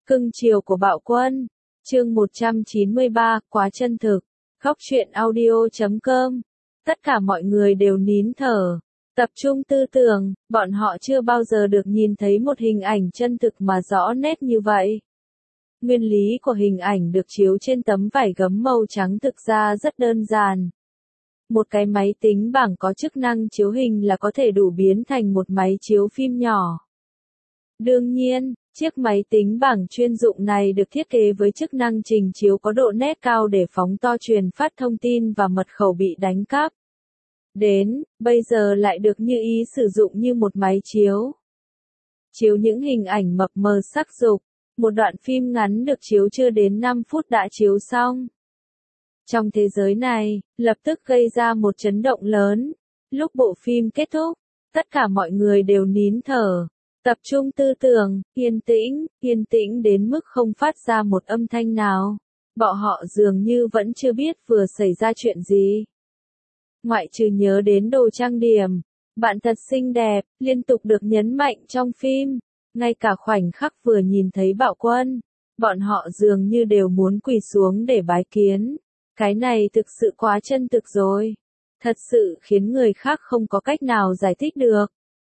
Cưng chiều của Bạo Quân. Chương 193, quá chân thực. Góc truyện audio.com. Tất cả mọi người đều nín thở, tập trung tư tưởng, bọn họ chưa bao giờ được nhìn thấy một hình ảnh chân thực mà rõ nét như vậy. Nguyên lý của hình ảnh được chiếu trên tấm vải gấm màu trắng thực ra rất đơn giản. Một cái máy tính bảng có chức năng chiếu hình là có thể đủ biến thành một máy chiếu phim nhỏ. Đương nhiên, chiếc máy tính bảng chuyên dụng này được thiết kế với chức năng trình chiếu có độ nét cao để phóng to truyền phát thông tin và mật khẩu bị đánh cắp. Đến, bây giờ lại được như ý sử dụng như một máy chiếu. Chiếu những hình ảnh mập mờ sắc dục, một đoạn phim ngắn được chiếu chưa đến 5 phút đã chiếu xong. Trong thế giới này, lập tức gây ra một chấn động lớn. Lúc bộ phim kết thúc, tất cả mọi người đều nín thở, tập trung tư tưởng, yên tĩnh đến mức không phát ra một âm thanh nào. Bọn họ dường như vẫn chưa biết vừa xảy ra chuyện gì. Ngoại trừ nhớ đến đồ trang điểm, bạn thật xinh đẹp, liên tục được nhấn mạnh trong phim. Ngay cả khoảnh khắc vừa nhìn thấy Bạo Quân, bọn họ dường như đều muốn quỳ xuống để bái kiến. Cái này thực sự quá chân thực rồi. Thật sự khiến người khác không có cách nào giải thích được.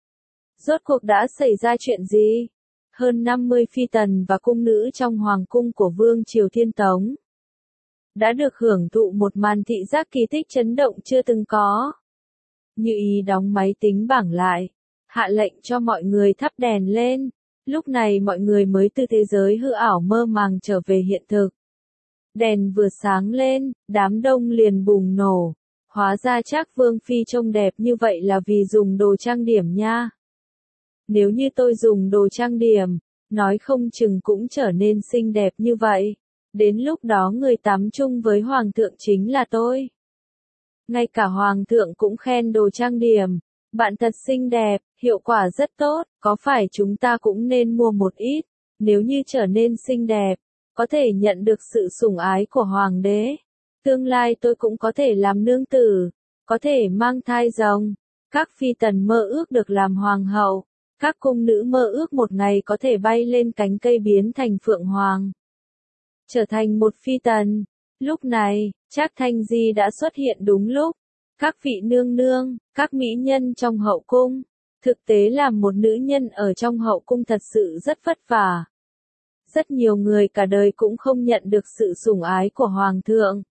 Rốt cuộc đã xảy ra chuyện gì? Hơn 50 phi tần và cung nữ trong hoàng cung của Vương Triều Thiên Tống đã được hưởng thụ một màn thị giác kỳ tích chấn động chưa từng có. Như ý đóng máy tính bảng lại, hạ lệnh cho mọi người thắp đèn lên. Lúc này mọi người mới từ thế giới hư ảo mơ màng trở về hiện thực. Đèn vừa sáng lên, đám đông liền bùng nổ. Hóa ra Trác Vương Phi trông đẹp như vậy là vì dùng đồ trang điểm nha. Nếu như tôi dùng đồ trang điểm, nói không chừng cũng trở nên xinh đẹp như vậy. Đến lúc đó người tắm chung với Hoàng thượng chính là tôi. Ngay cả Hoàng thượng cũng khen đồ trang điểm. Bạn thật xinh đẹp, hiệu quả rất tốt, có phải chúng ta cũng nên mua một ít, nếu như trở nên xinh đẹp, có thể nhận được sự sủng ái của Hoàng đế. Tương lai tôi cũng có thể làm nương tử, có thể mang thai rồng. Các phi tần mơ ước được làm hoàng hậu, các cung nữ mơ ước một ngày có thể bay lên cánh cây biến thành phượng hoàng, trở thành một phi tần. Lúc này, Trác Thanh Di đã xuất hiện đúng lúc. Các vị nương nương, các mỹ nhân trong hậu cung. Thực tế làm một nữ nhân ở trong hậu cung thật sự rất vất vả. Rất nhiều người cả đời cũng không nhận được sự sủng ái của Hoàng thượng.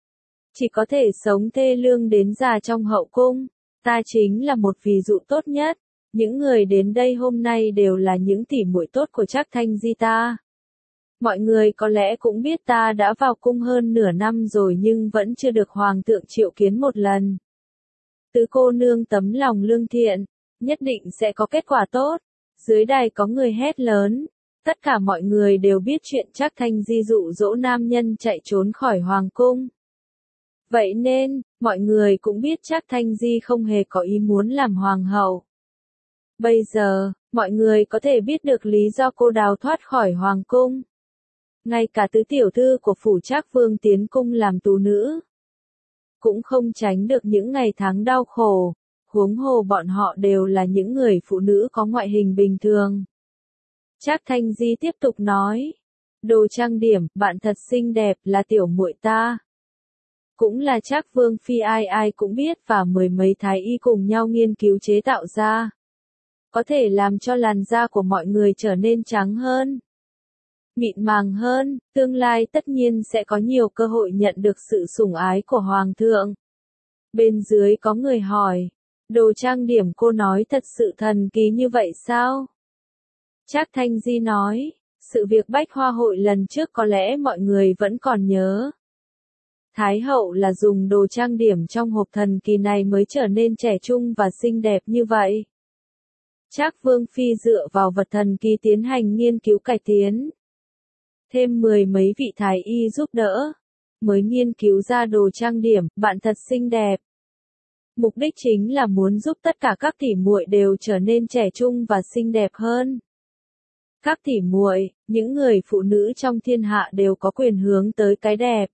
Chỉ có thể sống thê lương đến già trong hậu cung. Ta chính là một ví dụ tốt nhất. Những người đến đây hôm nay đều là những tỉ muội tốt của Trác Thanh Di ta. Mọi người có lẽ cũng biết ta đã vào cung hơn nửa năm rồi nhưng vẫn chưa được Hoàng thượng triệu kiến một lần. Tứ cô nương tấm lòng lương thiện, nhất định sẽ có kết quả tốt. Dưới đài có người hét lớn. Tất cả mọi người đều biết chuyện Trác Thanh Di dụ dỗ nam nhân chạy trốn khỏi hoàng cung. Vậy nên, mọi người cũng biết Trác Thanh Di không hề có ý muốn làm hoàng hậu. Bây giờ, mọi người có thể biết được lý do cô đào thoát khỏi hoàng cung. Ngay cả tứ tiểu thư của phủ Trác Vương tiến cung làm tù nữ, cũng không tránh được những ngày tháng đau khổ, huống hồ bọn họ đều là những người phụ nữ có ngoại hình bình thường. Trác Thanh Di tiếp tục nói, đồ trang điểm, bạn thật xinh đẹp, là tiểu muội ta. Cũng là Trác Vương Phi ai ai cũng biết và mười mấy thái y cùng nhau nghiên cứu chế tạo ra. Có thể làm cho làn da của mọi người trở nên trắng hơn, mịn màng hơn, tương lai tất nhiên sẽ có nhiều cơ hội nhận được sự sủng ái của Hoàng thượng. Bên dưới có người hỏi, đồ trang điểm cô nói thật sự thần kỳ như vậy sao? Trác Thanh Di nói, sự việc Bách Hoa hội lần trước có lẽ mọi người vẫn còn nhớ. Thái hậu là dùng đồ trang điểm trong hộp thần kỳ này mới trở nên trẻ trung và xinh đẹp như vậy. Trác Vương Phi dựa vào vật thần kỳ tiến hành nghiên cứu cải tiến. Thêm mười mấy vị thái y giúp đỡ, mới nghiên cứu ra đồ trang điểm, bạn thật xinh đẹp. Mục đích chính là muốn giúp tất cả các tỷ muội đều trở nên trẻ trung và xinh đẹp hơn. Các tỷ muội, những người phụ nữ trong thiên hạ đều có quyền hướng tới cái đẹp.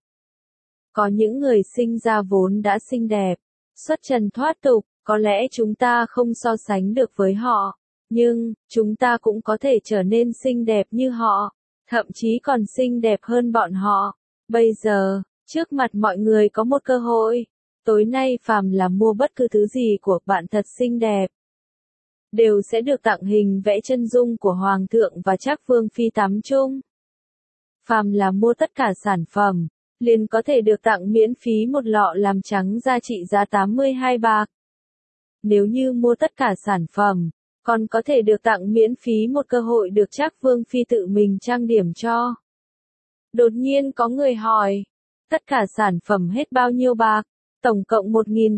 Có những người sinh ra vốn đã xinh đẹp, xuất trần thoát tục, có lẽ chúng ta không so sánh được với họ, nhưng chúng ta cũng có thể trở nên xinh đẹp như họ. thậm chí còn xinh đẹp hơn bọn họ. Bây giờ, trước mặt mọi người có một cơ hội. Tối nay phàm là mua bất cứ thứ gì của bạn thật xinh đẹp, đều sẽ được tặng hình vẽ chân dung của Hoàng thượng và Trác Vương Phi tắm chung. Phàm là mua tất cả sản phẩm, liền có thể được tặng miễn phí một lọ làm trắng da trị giá 82 bạc. Nếu như mua tất cả sản phẩm, còn có thể được tặng miễn phí một cơ hội được Trác Vương Phi tự mình trang điểm cho. Đột nhiên có người hỏi, tất cả sản phẩm hết bao nhiêu bạc? Tổng cộng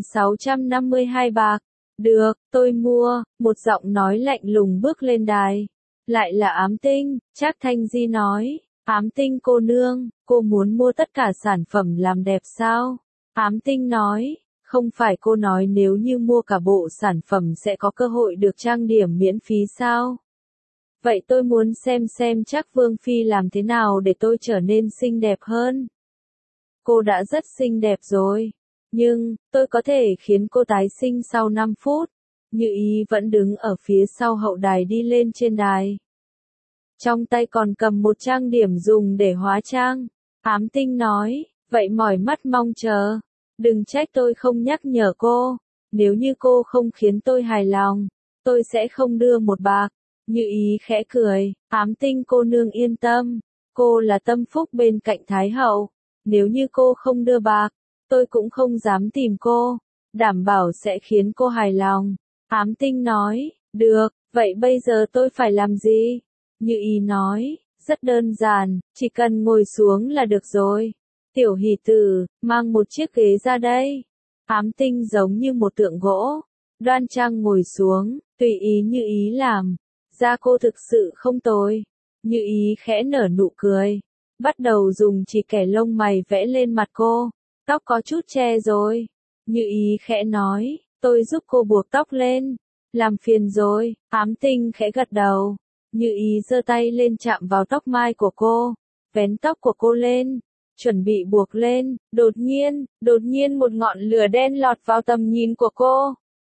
1.652 bạc. Được, tôi mua, một giọng nói lạnh lùng bước lên đài. Lại là Ám Tinh, Trác Thanh Di nói, Ám Tinh cô nương, cô muốn mua tất cả sản phẩm làm đẹp sao? Ám Tinh nói, không phải cô nói nếu như mua cả bộ sản phẩm sẽ có cơ hội được trang điểm miễn phí sao? Vậy tôi muốn xem Trác Vương Phi làm thế nào để tôi trở nên xinh đẹp hơn. Cô đã rất xinh đẹp rồi. Nhưng, tôi có thể khiến cô tái sinh sau 5 phút. Như ý vẫn đứng ở phía sau hậu đài đi lên trên đài. Trong tay còn cầm một trang điểm dùng để hóa trang. Ám Tinh nói, vậy mỏi mắt mong chờ. Đừng trách tôi không nhắc nhở cô. Nếu như cô không khiến tôi hài lòng, tôi sẽ không đưa một bạc. Như ý khẽ cười, Ám Tinh cô nương yên tâm. Cô là tâm phúc bên cạnh Thái hậu. Nếu như cô không đưa bạc, tôi cũng không dám tìm cô, đảm bảo sẽ khiến cô hài lòng. Ám Tinh nói, được, vậy bây giờ tôi phải làm gì? Như ý nói, rất đơn giản, chỉ cần ngồi xuống là được rồi. Tiểu hỷ tử, mang một chiếc ghế ra đây. Ám Tinh giống như một tượng gỗ, đoan trang ngồi xuống, tùy ý Như ý làm. Da cô thực sự không tồi. Như ý khẽ nở nụ cười, bắt đầu dùng chỉ kẻ lông mày vẽ lên mặt cô. Tóc có chút che rồi. Như ý khẽ nói, tôi giúp cô buộc tóc lên. Làm phiền rồi, Ám Tinh khẽ gật đầu. Như ý giơ tay lên chạm vào tóc mai của cô, vén tóc của cô lên, chuẩn bị buộc lên. Đột nhiên một ngọn lửa đen lọt vào tầm nhìn của cô.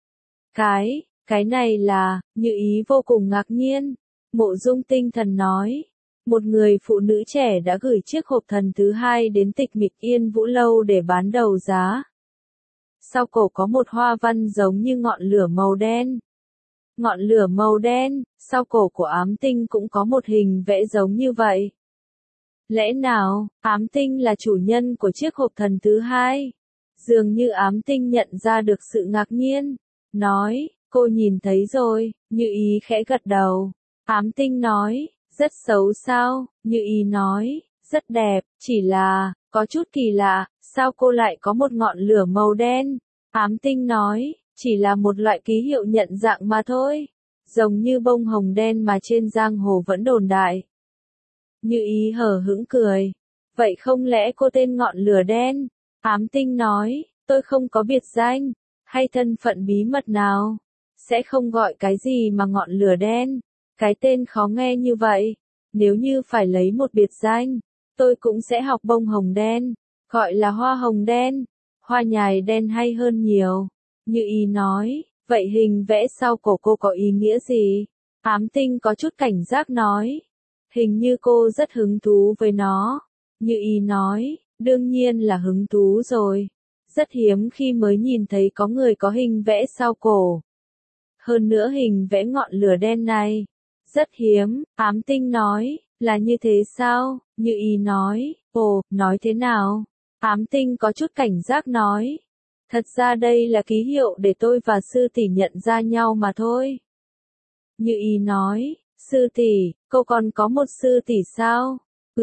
Cái này là, Như ý vô cùng ngạc nhiên. Mộ Dung tinh thần nói. Một người phụ nữ trẻ đã gửi chiếc hộp thần thứ hai đến Tịch Mịch Yên Vũ Lâu để bán đấu giá. Sau cổ có một hoa văn giống như ngọn lửa màu đen. Ngọn lửa màu đen, sau cổ của Ám Tinh cũng có một hình vẽ giống như vậy. Lẽ nào, Ám Tinh là chủ nhân của chiếc hộp thần thứ hai? Dường như Ám Tinh nhận ra được sự ngạc nhiên. Nói, cô nhìn thấy rồi. Như ý khẽ gật đầu. Ám Tinh nói, rất xấu sao? Như ý nói, rất đẹp, chỉ là, có chút kỳ lạ, sao cô lại có một ngọn lửa màu đen? Ám Tinh nói, chỉ là một loại ký hiệu nhận dạng mà thôi. Giống như bông hồng đen mà trên giang hồ vẫn đồn đại. Như ý hờ hững cười. Vậy không lẽ cô tên ngọn lửa đen? Ám Tinh nói, tôi không có biệt danh, hay thân phận bí mật nào. Sẽ không gọi cái gì mà ngọn lửa đen. Cái tên khó nghe như vậy. Nếu như phải lấy một biệt danh, tôi cũng sẽ học bông hồng đen. Gọi là hoa hồng đen. Hoa nhài đen hay hơn nhiều. Như ý nói, vậy hình vẽ sau cổ cô có ý nghĩa gì? Ám Tinh có chút cảnh giác nói. Hình như cô rất hứng thú với nó. Như ý nói, đương nhiên là hứng thú rồi. Rất hiếm khi mới nhìn thấy có người có hình vẽ sau cổ. Hơn nữa hình vẽ ngọn lửa đen này. Rất hiếm, Ám Tinh nói, là như thế sao? Như ý nói, ồ, nói thế nào? Ám Tinh có chút cảnh giác nói. Thật ra đây là ký hiệu để tôi và sư tỷ nhận ra nhau mà thôi. Như ý nói, sư tỷ, cô còn có một sư tỷ sao?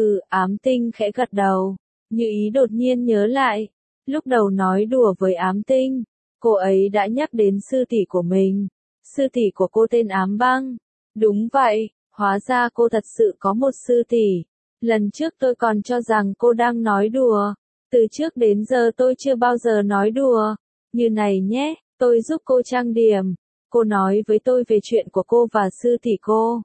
Ám Tinh khẽ gật đầu. Như ý đột nhiên nhớ lại. Lúc đầu nói đùa với Ám Tinh, cô ấy đã nhắc đến sư tỷ của mình. Sư tỷ của cô tên Ám Băng. Đúng vậy, hóa ra cô thật sự có một sư tỷ. Lần trước tôi còn cho rằng cô đang nói đùa. Từ trước đến giờ tôi chưa bao giờ nói đùa. Như này nhé, tôi giúp cô trang điểm. Cô nói với tôi về chuyện của cô và sư tỷ cô.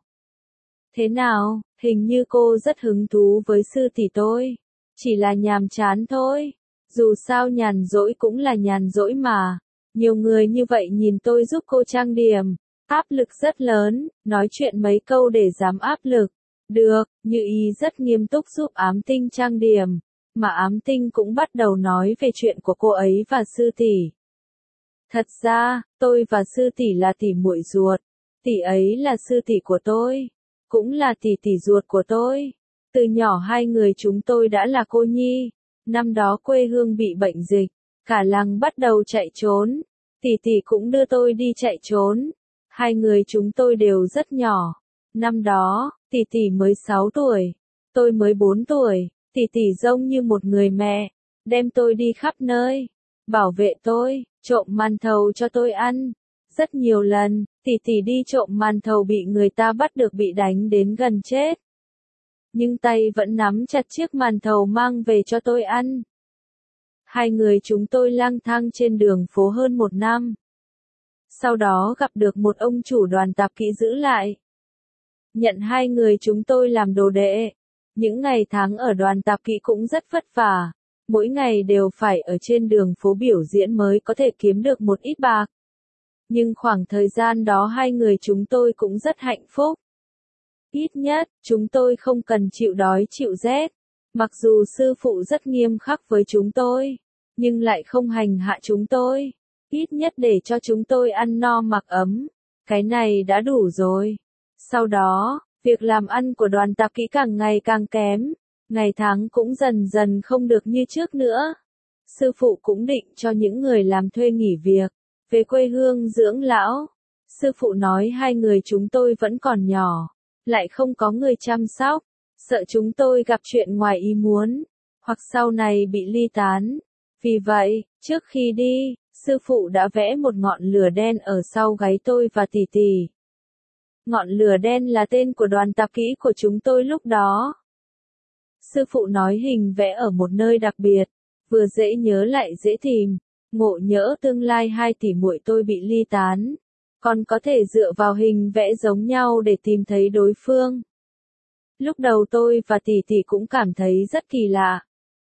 Thế nào, hình như cô rất hứng thú với sư tỷ tôi. Chỉ là nhàm chán thôi. Dù sao nhàn rỗi cũng là nhàn rỗi mà. Nhiều người như vậy nhìn tôi giúp cô trang điểm. Áp lực rất lớn, nói chuyện mấy câu để giảm áp lực. Được, Như Ý rất nghiêm túc giúp Ám Tinh trang điểm, mà Ám Tinh cũng bắt đầu nói về chuyện của cô ấy và sư tỷ. Thật ra, tôi và sư tỷ là tỷ muội ruột. Tỷ ấy là sư tỷ của tôi, cũng là tỷ tỷ ruột của tôi. Từ nhỏ hai người chúng tôi đã là cô nhi. Năm đó quê hương bị bệnh dịch, cả làng bắt đầu chạy trốn. Tỷ tỷ cũng đưa tôi đi chạy trốn. Hai người chúng tôi đều rất nhỏ. Năm đó, tỷ tỷ mới 6 tuổi, tôi mới 4 tuổi. Tỷ tỷ giống như một người mẹ, đem tôi đi khắp nơi, bảo vệ tôi, trộm màn thầu cho tôi ăn. Rất nhiều lần, tỷ tỷ đi trộm màn thầu bị người ta bắt được bị đánh đến gần chết. Nhưng tay vẫn nắm chặt chiếc màn thầu mang về cho tôi ăn. Hai người chúng tôi lang thang trên đường phố hơn 1 năm. Sau đó gặp được một ông chủ đoàn tạp kỹ giữ lại. Nhận hai người chúng tôi làm đồ đệ. Những ngày tháng ở đoàn tạp kỹ cũng rất vất vả. Mỗi ngày đều phải ở trên đường phố biểu diễn mới có thể kiếm được một ít bạc. Nhưng khoảng thời gian đó hai người chúng tôi cũng rất hạnh phúc. Ít nhất, chúng tôi không cần chịu đói chịu rét. Mặc dù sư phụ rất nghiêm khắc với chúng tôi, nhưng lại không hành hạ chúng tôi. Ít nhất để cho chúng tôi ăn no mặc ấm. Cái này đã đủ rồi. Sau đó, việc làm ăn của đoàn tạp kỹ càng ngày càng kém. Ngày tháng cũng dần dần không được như trước nữa. Sư phụ cũng định cho những người làm thuê nghỉ việc, về quê hương dưỡng lão. Sư phụ nói hai người chúng tôi vẫn còn nhỏ, lại không có người chăm sóc, sợ chúng tôi gặp chuyện ngoài ý muốn, hoặc sau này bị ly tán. Vì vậy, trước khi đi, sư phụ đã vẽ một ngọn lửa đen ở sau gáy tôi và tỷ tỷ. Ngọn lửa đen là tên của đoàn tạp kỹ của chúng tôi lúc đó. Sư phụ nói hình vẽ ở một nơi đặc biệt, vừa dễ nhớ lại dễ tìm, ngộ nhỡ tương lai hai tỷ muội tôi bị ly tán, còn có thể dựa vào hình vẽ giống nhau để tìm thấy đối phương. Lúc đầu tôi và tỷ tỷ cũng cảm thấy rất kỳ lạ.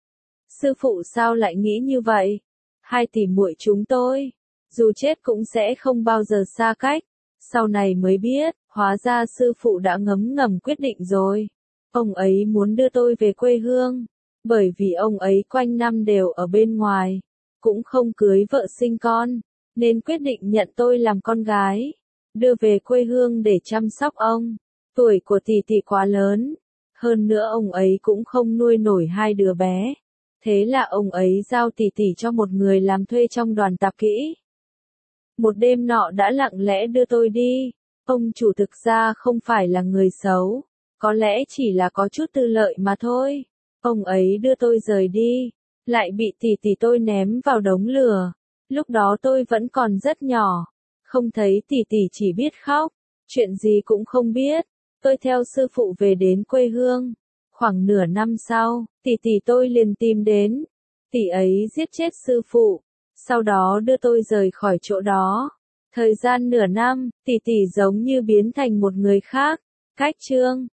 Sư phụ sao lại nghĩ như vậy? Hai tỷ muội chúng tôi, dù chết cũng sẽ không bao giờ xa cách. Sau này mới biết, hóa ra sư phụ đã ngấm ngầm quyết định rồi. Ông ấy muốn đưa tôi về quê hương, bởi vì ông ấy quanh năm đều ở bên ngoài, cũng không cưới vợ sinh con, nên quyết định nhận tôi làm con gái, đưa về quê hương để chăm sóc ông. Tuổi của tỷ tỷ quá lớn, hơn nữa ông ấy cũng không nuôi nổi hai đứa bé. Thế là ông ấy giao tỷ tỷ cho một người làm thuê trong đoàn tạp kỹ. Một đêm nọ đã lặng lẽ đưa tôi đi. Ông chủ thực ra không phải là người xấu, có lẽ chỉ là có chút tư lợi mà thôi. Ông ấy đưa tôi rời đi, lại bị tỷ tỷ tôi ném vào đống lửa. Lúc đó tôi vẫn còn rất nhỏ, không thấy tỷ tỷ chỉ biết khóc, chuyện gì cũng không biết. Tôi theo sư phụ về đến quê hương. Khoảng nửa năm sau, tỷ tỷ tôi liền tìm đến. Tỷ ấy giết chết sư phụ, sau đó đưa tôi rời khỏi chỗ đó. Thời gian nửa năm, tỷ tỷ giống như biến thành một người khác. Cách chương